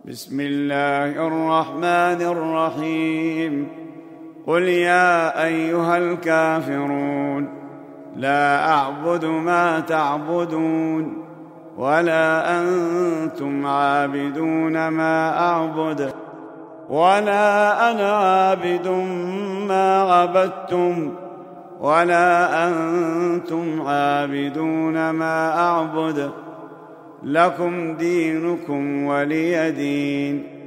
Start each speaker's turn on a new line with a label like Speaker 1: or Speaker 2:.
Speaker 1: بسم الله الرحمن الرحيم. قل يا أيها الكافرون لا أعبد ما تعبدون ولا أنتم عابدون ما أعبد ولا أنا عابد ما عبدتم ولا أنتم عابدون ما أعبد لكم دينكم ولي دين.